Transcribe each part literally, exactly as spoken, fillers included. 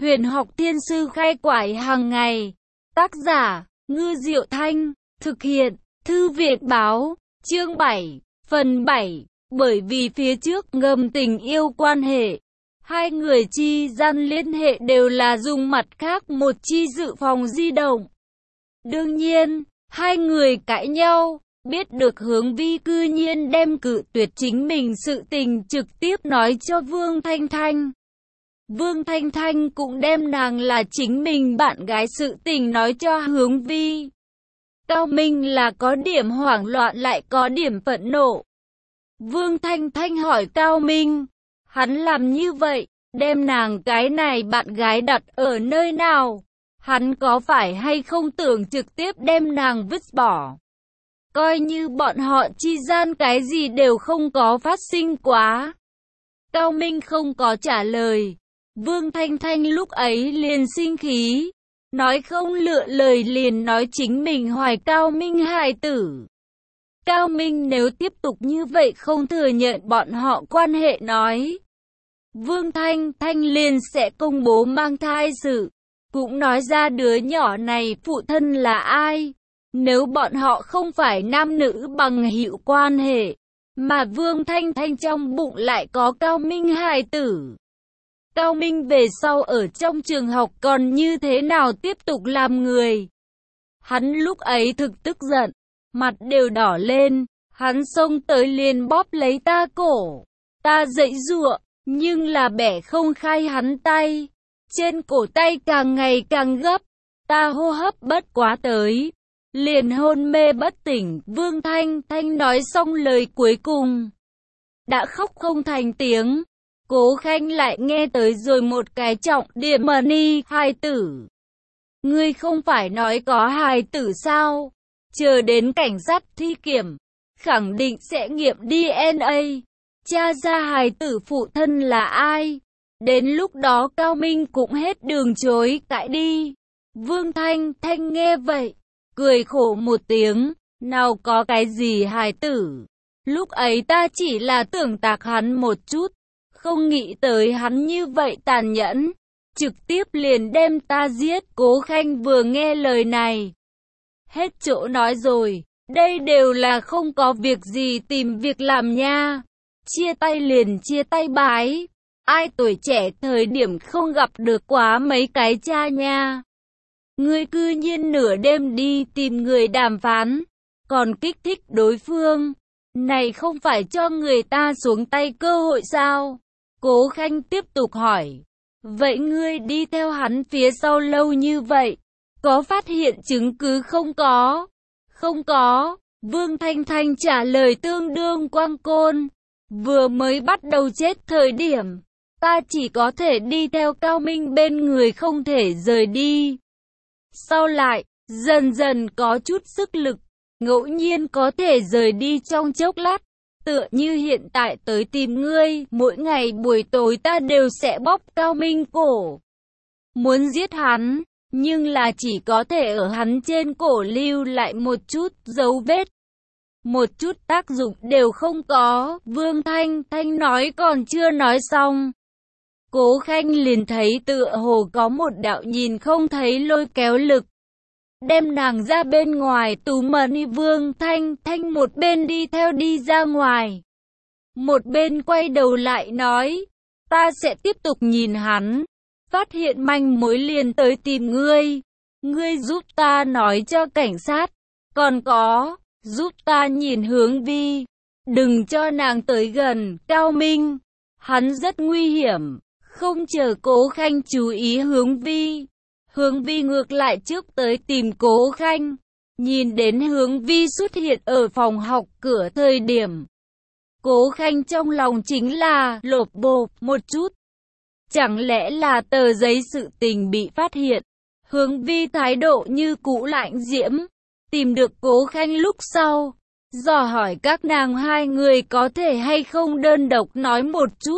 Huyền học thiên sư khai quải hàng ngày. Tác giả, Ngư Diệu Thanh. Thực hiện, Thư viện báo. Chương bảy, phần bảy. Bởi vì phía trước ngầm tình yêu quan hệ, hai người chi gian liên hệ đều là dùng mặt khác một chi dự phòng di động. Đương nhiên, hai người cãi nhau, biết được Hướng Vi cư nhiên đem cự tuyệt chính mình sự tình trực tiếp nói cho Vương Thanh Thanh. Vương Thanh Thanh cũng đem nàng là chính mình bạn gái sự tình nói cho Hướng Vi. Cao Minh là có điểm hoảng loạn lại có điểm phẫn nộ. Vương Thanh Thanh hỏi Cao Minh, hắn làm như vậy, đem nàng cái này bạn gái đặt ở nơi nào? Hắn có phải hay không tưởng trực tiếp đem nàng vứt bỏ? Coi như bọn họ chi gian cái gì đều không có phát sinh quá. Cao Minh không có trả lời. Vương Thanh Thanh lúc ấy liền sinh khí, nói không lựa lời liền nói chính mình hoài Cao Minh hài tử. Cao Minh nếu tiếp tục như vậy không thừa nhận bọn họ quan hệ nói, Vương Thanh Thanh liền sẽ công bố mang thai sự, cũng nói ra đứa nhỏ này phụ thân là ai. Nếu bọn họ không phải nam nữ bằng hữu quan hệ, mà Vương Thanh Thanh trong bụng lại có Cao Minh hài tử, Cao Minh về sau ở trong trường học còn như thế nào tiếp tục làm người? Hắn lúc ấy thực tức giận, mặt đều đỏ lên, hắn xông tới liền bóp lấy ta cổ. Ta giãy giụa, nhưng là bẻ không khai hắn tay. Trên cổ tay càng ngày càng gấp, ta hô hấp bất quá tới, liền hôn mê bất tỉnh. Vương Thanh Thanh nói xong lời cuối cùng, đã khóc không thành tiếng. Cố Khanh lại nghe tới rồi một cái trọng điểm money hài tử. Ngươi không phải nói có hài tử sao? Chờ đến cảnh sát thi kiểm, khẳng định sẽ nghiệm đê en a, tra ra hài tử phụ thân là ai. Đến lúc đó Cao Minh cũng hết đường chối cãi đi. Vương Thanh Thanh nghe vậy, cười khổ một tiếng, nào có cái gì hài tử. Lúc ấy ta chỉ là tưởng tạc hắn một chút, không nghĩ tới hắn như vậy tàn nhẫn, trực tiếp liền đem ta giết. Cố Khanh vừa nghe lời này, hết chỗ nói rồi, đây đều là không có việc gì tìm việc làm nha. Chia tay liền chia tay bái. Ai tuổi trẻ thời điểm không gặp được quá mấy cái cha nha. Ngươi cư nhiên nửa đêm đi tìm người đàm phán, còn kích thích đối phương. Này không phải cho người ta xuống tay cơ hội sao? Cố Khanh tiếp tục hỏi. Vậy ngươi đi theo hắn phía sau lâu như vậy, có phát hiện chứng cứ không? Có. Không có. Vương Thanh Thanh trả lời tương đương quang côn. Vừa mới bắt đầu chết thời điểm, ta chỉ có thể đi theo Cao Minh bên người không thể rời đi. Sau lại, dần dần có chút sức lực, ngẫu nhiên có thể rời đi trong chốc lát. Tựa như hiện tại tới tìm ngươi, mỗi ngày buổi tối ta đều sẽ bóp Cao Minh cổ. Muốn giết hắn, nhưng là chỉ có thể ở hắn trên cổ lưu lại một chút dấu vết. Một chút tác dụng đều không có. Vương Thanh Thanh nói còn chưa nói xong, Cố Khanh liền thấy tựa hồ có một đạo nhìn không thấy lôi kéo lực, đem nàng ra bên ngoài tủ mật. Vương Thanh Thanh một bên đi theo đi ra ngoài, một bên quay đầu lại nói, ta sẽ tiếp tục nhìn hắn, phát hiện manh mối liền tới tìm ngươi. Ngươi giúp ta nói cho cảnh sát, còn có, giúp ta nhìn Hướng Vi, đừng cho nàng tới gần Cao Minh, hắn rất nguy hiểm. Không chờ Cố Khanh chú ý Hướng Vi, Hướng Vi ngược lại trước tới tìm Cố Khanh. Nhìn đến Hướng Vi xuất hiện ở phòng học cửa thời điểm, Cố Khanh trong lòng chính là lột bột một chút. Chẳng lẽ là tờ giấy sự tình bị phát hiện? Hướng Vi thái độ như cũ lạnh diễm. Tìm được Cố Khanh lúc sau, dò hỏi các nàng hai người có thể hay không đơn độc nói một chút.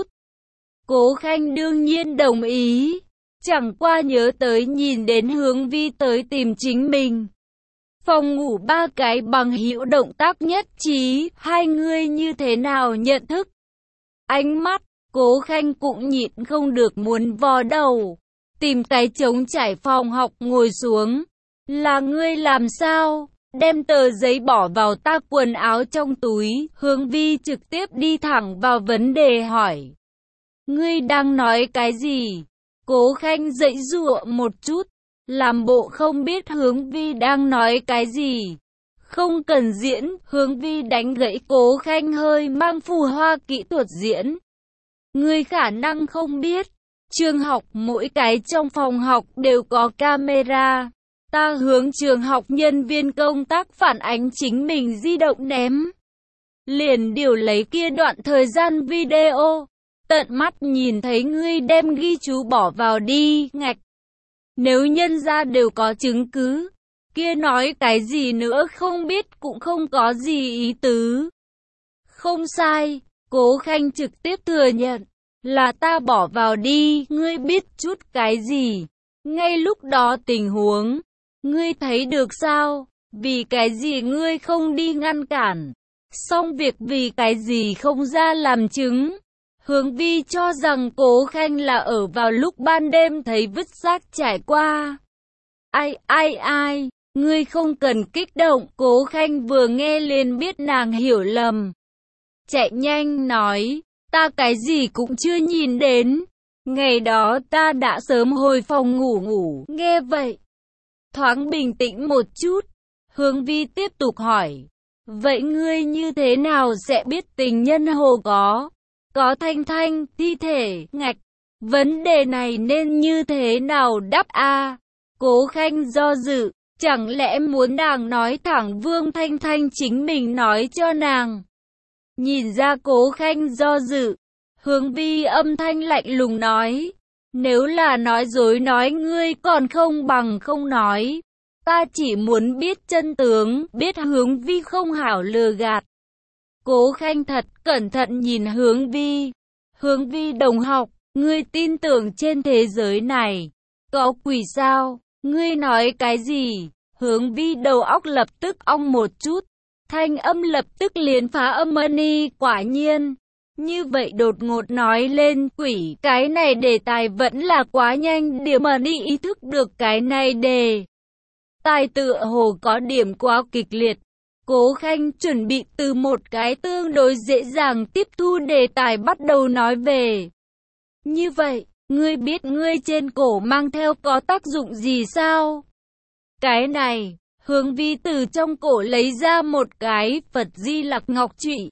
Cố Khanh đương nhiên đồng ý, chẳng qua nhớ tới nhìn đến Hướng Vi tới tìm chính mình. Phòng ngủ ba cái bằng hữu động tác nhất trí, hai người như thế nào nhận thức? Ánh mắt, Cố Khanh cũng nhịn không được muốn vò đầu. tìm cái trống trải phòng học ngồi xuống. Là ngươi làm sao? Đem tờ giấy bỏ vào ta quần áo trong túi, Hướng Vi trực tiếp đi thẳng vào vấn đề hỏi. Ngươi đang nói cái gì? Cố Khanh giãy giụa một chút, làm bộ không biết Hướng Vi đang nói cái gì. Không cần diễn, Hướng Vi đánh gãy Cố Khanh hơi mang phù hoa kỹ thuật diễn. Ngươi khả năng không biết, trường học mỗi cái trong phòng học đều có camera. Ta hướng trường học nhân viên công tác phản ánh chính mình di động ném. Liền điều lấy kia đoạn thời gian video. Tận mắt nhìn thấy ngươi đem ghi chú bỏ vào đi, ngạch. Nếu nhân ra đều có chứng cứ, kia nói cái gì nữa không biết cũng không có gì ý tứ. Không sai, Cố Khanh trực tiếp thừa nhận, là ta bỏ vào đi, ngươi biết chút cái gì. Ngay lúc đó tình huống, ngươi thấy được sao, vì cái gì ngươi không đi ngăn cản, xong việc vì cái gì không ra làm chứng. Hướng Vi cho rằng Cố Khanh là ở vào lúc ban đêm thấy vứt rác trải qua. Ai ai ai, ngươi không cần kích động, Cố Khanh vừa nghe liền biết nàng hiểu lầm. Chạy nhanh nói, ta cái gì cũng chưa nhìn đến. Ngày đó ta đã sớm hồi phòng ngủ ngủ, nghe vậy. Thoáng bình tĩnh một chút, Hướng Vi tiếp tục hỏi. Vậy ngươi như thế nào sẽ biết tình nhân hồ có? Có Thanh Thanh, thi thể, ngạch. Vấn đề này nên như thế nào đáp a? Cố Khanh do dự, chẳng lẽ muốn nàng nói thẳng Vương Thanh Thanh chính mình nói cho nàng? Nhìn ra Cố Khanh do dự, Hướng Vi âm thanh lạnh lùng nói. Nếu là nói dối nói ngươi còn không bằng không nói. Ta chỉ muốn biết chân tướng, biết Hướng Vi không hảo lừa gạt. Cố Khanh thật cẩn thận nhìn Hướng Vi. Hướng Vi đồng học, ngươi tin tưởng trên thế giới này có quỷ sao? Ngươi nói cái gì? Hướng Vi đầu óc lập tức ong một chút, thanh âm lập tức liền phá âm ani, quả nhiên. Như vậy đột ngột nói lên quỷ, cái này đề tài vẫn là quá nhanh, điểm mà đi ý thức được cái này đề tài tựa hồ có điểm quá kịch liệt. Cố Khanh chuẩn bị từ một cái tương đối dễ dàng tiếp thu đề tài bắt đầu nói về. Như vậy, ngươi biết ngươi trên cổ mang theo có tác dụng gì sao? Cái này, Hướng Vi từ trong cổ lấy ra một cái Phật Di Lặc ngọc trụy.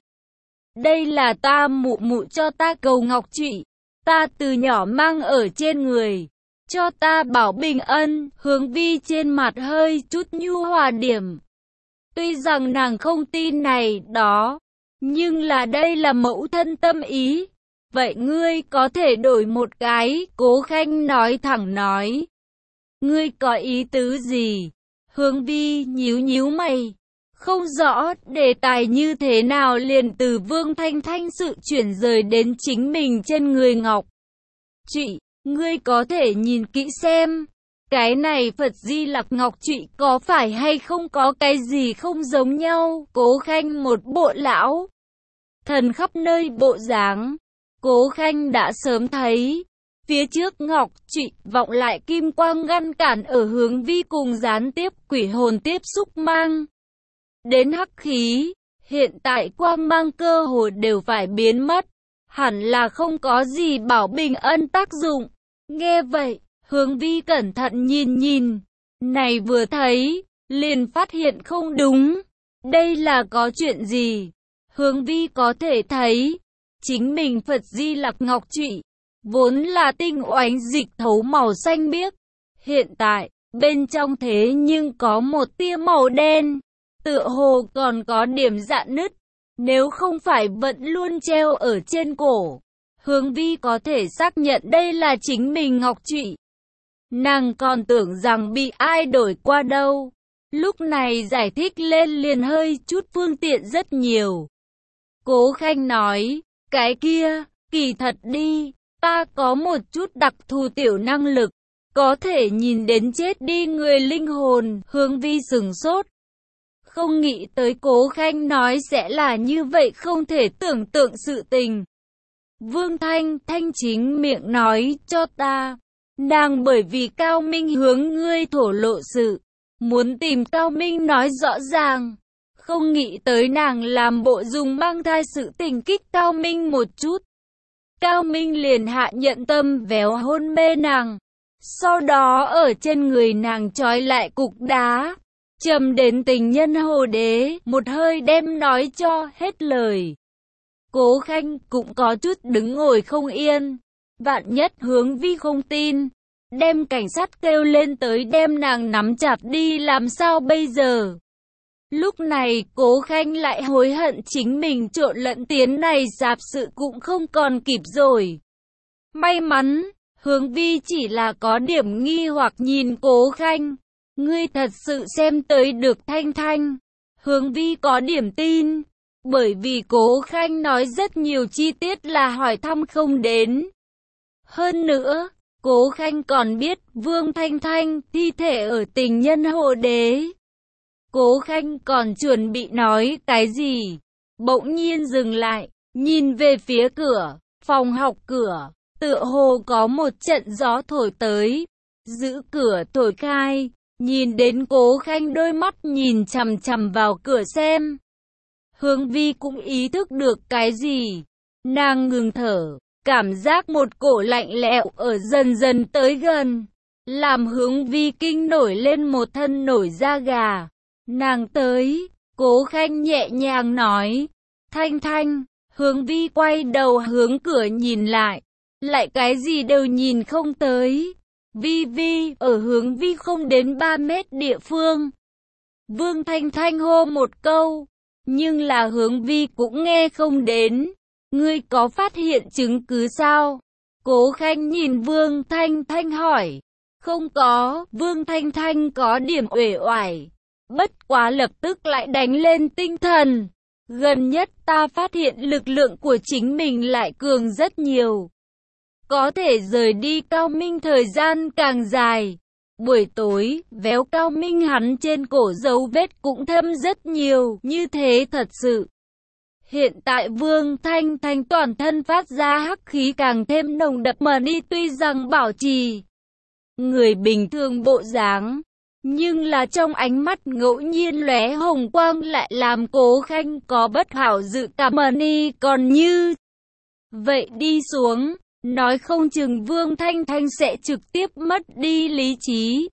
Đây là ta mụ mụ cho ta cầu ngọc trụy, ta từ nhỏ mang ở trên người, cho ta bảo bình ân. Hướng Vi trên mặt hơi chút nhu hòa điểm. Tuy rằng nàng không tin này đó, nhưng là đây là mẫu thân tâm ý. Vậy ngươi có thể đổi một cái, Cố Khanh nói thẳng nói. Ngươi có ý tứ gì? Hướng Vi nhíu nhíu mày. Không rõ đề tài như thế nào liền từ Vương Thanh Thanh sự chuyển rời đến chính mình trên người ngọc trụy. Ngươi có thể nhìn kỹ xem. Cái này Phật Di Lặc ngọc trụy có phải hay không có cái gì không giống nhau? Cố Khanh một bộ lão thần khắp nơi bộ dáng. Cố Khanh đã sớm thấy. Phía trước ngọc trụy vọng lại kim quang ngăn cản ở Hướng Vi cùng gián tiếp quỷ hồn tiếp xúc mang đến hắc khí. Hiện tại quang mang cơ hồ đều phải biến mất. Hẳn là không có gì bảo bình ân tác dụng. Nghe vậy, Hướng Vi cẩn thận nhìn nhìn. Này vừa thấy, liền phát hiện không đúng. Đây là có chuyện gì? Hướng Vi có thể thấy, chính mình Phật Di Lặc ngọc trụy vốn là tinh oánh dịch thấu màu xanh biếc. Hiện tại, bên trong thế nhưng có một tia màu đen, tựa hồ còn có điểm rạn nứt. Nếu không phải vẫn luôn treo ở trên cổ, Hướng Vi có thể xác nhận đây là chính mình ngọc trụy. Nàng còn tưởng rằng bị ai đổi qua đâu. Lúc này giải thích lên liền hơi chút phương tiện rất nhiều. Cố Khanh nói, cái kia, kỳ thật đi, ta có một chút đặc thù tiểu năng lực, có thể nhìn đến chết đi người linh hồn. Hướng Vi sửng sốt. Không nghĩ tới Cố Khanh nói sẽ là như vậy, không thể tưởng tượng sự tình. Vương Thanh Thanh chính miệng nói cho ta, Nàng bởi vì Cao Minh hướng ngươi thổ lộ sự, muốn tìm Cao Minh nói rõ ràng. Không nghĩ tới nàng làm bộ dùng mang thai sự tình kích Cao Minh một chút. Cao Minh liền hạ nhận tâm véo hôn mê nàng. Sau đó ở trên người nàng trói lại cục đá. Trầm đến tình nhân hồ đế, một hơi đem nói cho hết lời. Cố Khanh cũng có chút đứng ngồi không yên. Vạn nhất Hướng Vi không tin, đem cảnh sát kêu lên tới đem nàng nắm chặt đi làm sao bây giờ? Lúc này Cố Khanh lại hối hận chính mình trộn lẫn tiến này dạp sự cũng không còn kịp rồi. May mắn, Hướng Vi chỉ là có điểm nghi hoặc nhìn Cố Khanh. Ngươi thật sự xem tới được Thanh Thanh. Hướng Vi có điểm tin, bởi vì Cố Khanh nói rất nhiều chi tiết là hỏi thăm không đến. Hơn nữa, Cố Khanh còn biết Vương Thanh Thanh thi thể ở tình nhân hồ đế. Cố Khanh còn chuẩn bị nói cái gì, bỗng nhiên dừng lại, nhìn về phía cửa, phòng học cửa, tựa hồ có một trận gió thổi tới, giữ cửa thổi khai, nhìn đến Cố Khanh đôi mắt nhìn chằm chằm vào cửa xem. Hướng Vi cũng ý thức được cái gì, nàng ngừng thở, cảm giác một cổ lạnh lẽo ở dần dần tới gần, làm Hướng Vi kinh nổi lên một thân nổi da gà. Nàng tới, Cố Khanh nhẹ nhàng nói, Thanh Thanh. Hướng Vi quay đầu hướng cửa nhìn lại, lại cái gì đều nhìn không tới. Vi Vi ở Hướng Vi không đến ba mét địa phương. Vương Thanh Thanh hô một câu, nhưng là Hướng Vi cũng nghe không đến. Ngươi có phát hiện chứng cứ sao? Cố Khanh nhìn Vương Thanh Thanh hỏi. Không có, Vương Thanh Thanh có điểm uể oải. Bất quá lập tức lại đánh lên tinh thần. Gần nhất ta phát hiện lực lượng của chính mình lại cường rất nhiều. Có thể rời đi Cao Minh thời gian càng dài. Buổi tối, véo Cao Minh hắn trên cổ dấu vết cũng thâm rất nhiều, như thế thật sự. Hiện tại Vương Thanh Thanh toàn thân phát ra hắc khí càng thêm nồng đậm mà đi, tuy rằng bảo trì người bình thường bộ dáng, nhưng là trong ánh mắt ngẫu nhiên lóe hồng quang lại làm Cố Khanh có bất hảo dự cảm mà đi còn như vậy đi xuống, nói không chừng Vương Thanh Thanh sẽ trực tiếp mất đi lý trí.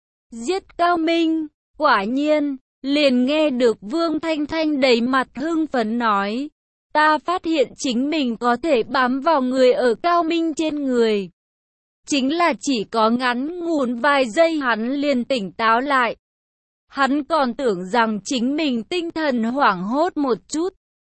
Giết Cao Minh, quả nhiên, liền nghe được Vương Thanh Thanh đầy mặt hưng phấn nói, ta phát hiện chính mình có thể bám vào người ở Cao Minh trên người. Chính là chỉ có ngắn ngủn vài giây hắn liền tỉnh táo lại. Hắn còn tưởng rằng chính mình tinh thần hoảng hốt một chút.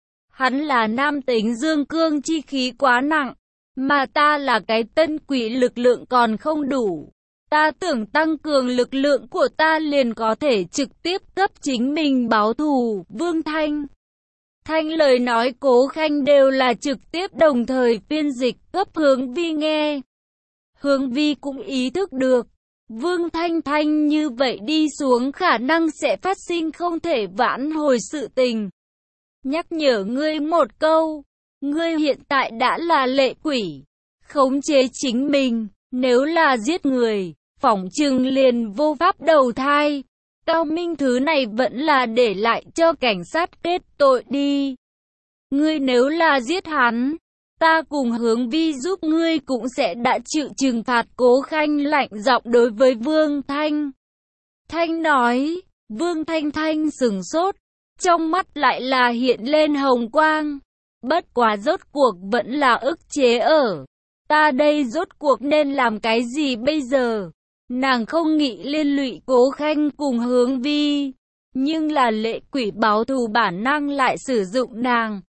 Hắn là nam tính dương cương chi khí quá nặng, mà ta là cái tân quỷ lực lượng còn không đủ. Ta tưởng tăng cường lực lượng của ta liền có thể trực tiếp cấp chính mình báo thù. Vương Thanh Thanh lời nói Cố Khanh đều là trực tiếp đồng thời phiên dịch cấp Hướng Vi nghe. Hướng Vi cũng ý thức được, Vương Thanh Thanh như vậy đi xuống khả năng sẽ phát sinh không thể vãn hồi sự tình. Nhắc nhở ngươi một câu, ngươi hiện tại đã là lệ quỷ, khống chế chính mình, nếu là giết người, phỏng chừng liền vô pháp đầu thai. Cao Minh thứ này vẫn là để lại cho cảnh sát kết tội đi. Ngươi nếu là giết hắn, ta cùng Hướng Vi giúp ngươi cũng sẽ đã chịu trừng phạt. Cố Khanh lạnh giọng đối với Vương Thanh Thanh nói. Vương Thanh Thanh sừng sốt, trong mắt lại là hiện lên hồng quang. Bất quá rốt cuộc vẫn là ức chế ở. Ta đây rốt cuộc nên làm cái gì bây giờ? Nàng không nghĩ liên lụy Cố Khanh cùng Hướng Vi, nhưng là lệ quỷ báo thù bản năng lại sử dụng nàng,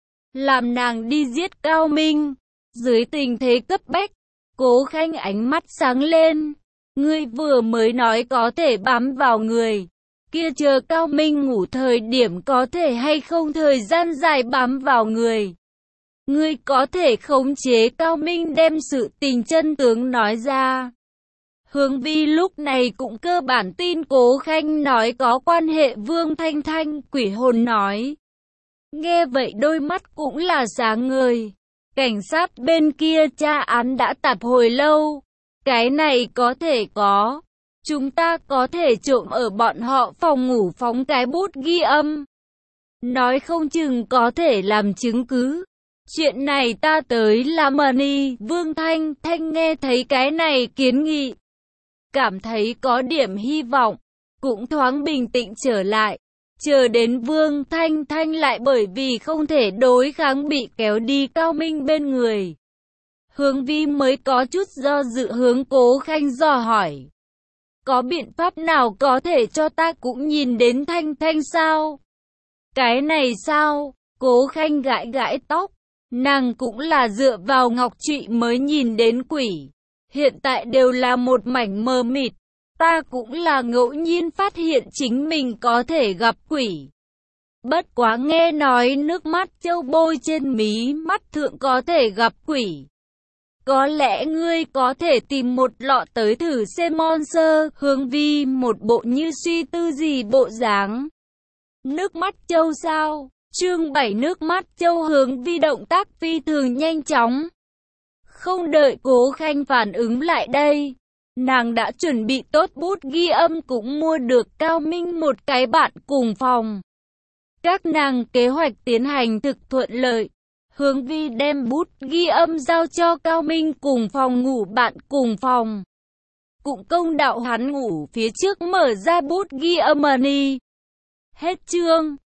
làm nàng đi giết Cao Minh. Dưới tình thế cấp bách, Cố Khanh ánh mắt sáng lên. Ngươi vừa mới nói có thể bám vào người, kia chờ Cao Minh ngủ thời điểm có thể hay không thời gian dài bám vào người? Ngươi có thể khống chế Cao Minh đem sự tình chân tướng nói ra. Hướng Vi lúc này cũng cơ bản tin Cố Khanh nói có quan hệ. Vương Thanh Thanh quỷ hồn nói. Nghe vậy đôi mắt cũng là sáng ngời. Cảnh sát bên kia tra án đã tạp hồi lâu, Cái này có thể có. Chúng ta có thể trộm ở bọn họ phòng ngủ phóng cái bút ghi âm. Nói không chừng có thể làm chứng cứ. Chuyện này ta tới làm money. Vương Thanh Thanh nghe thấy cái này kiến nghị, cảm thấy có điểm hy vọng, cũng thoáng bình tĩnh trở lại. Chờ đến Vương Thanh Thanh lại bởi vì không thể đối kháng bị kéo đi Cao Minh bên người. Hướng Vi mới có chút do dự hướng Cố Khanh dò hỏi. Có biện pháp nào có thể cho ta cũng nhìn đến Thanh Thanh sao? Cái này sao? Cố Khanh gãi gãi tóc. Nàng cũng là dựa vào ngọc trụy mới nhìn đến quỷ. Hiện tại đều là một mảnh mờ mịt. Ta cũng là ngẫu nhiên phát hiện chính mình có thể gặp quỷ. Bất quá nghe nói nước mắt châu bôi trên mí mắt thượng có thể gặp quỷ. Có lẽ ngươi có thể tìm một lọ tới thử xem. Monster. Hướng Vi một bộ như suy tư gì bộ dáng. Nước mắt châu sao? Chương bảy nước mắt châu. Hướng Vi động tác phi thường nhanh chóng. Không đợi Cố Khanh phản ứng lại đây, nàng đã chuẩn bị tốt bút ghi âm, cũng mua được Cao Minh một cái bạn cùng phòng. Các nàng kế hoạch tiến hành thực thuận lợi. Hướng Vi đem bút ghi âm giao cho Cao Minh cùng phòng ngủ bạn cùng phòng. Cũng công đạo hắn ngủ phía trước mở ra bút ghi âm money. Hết chương.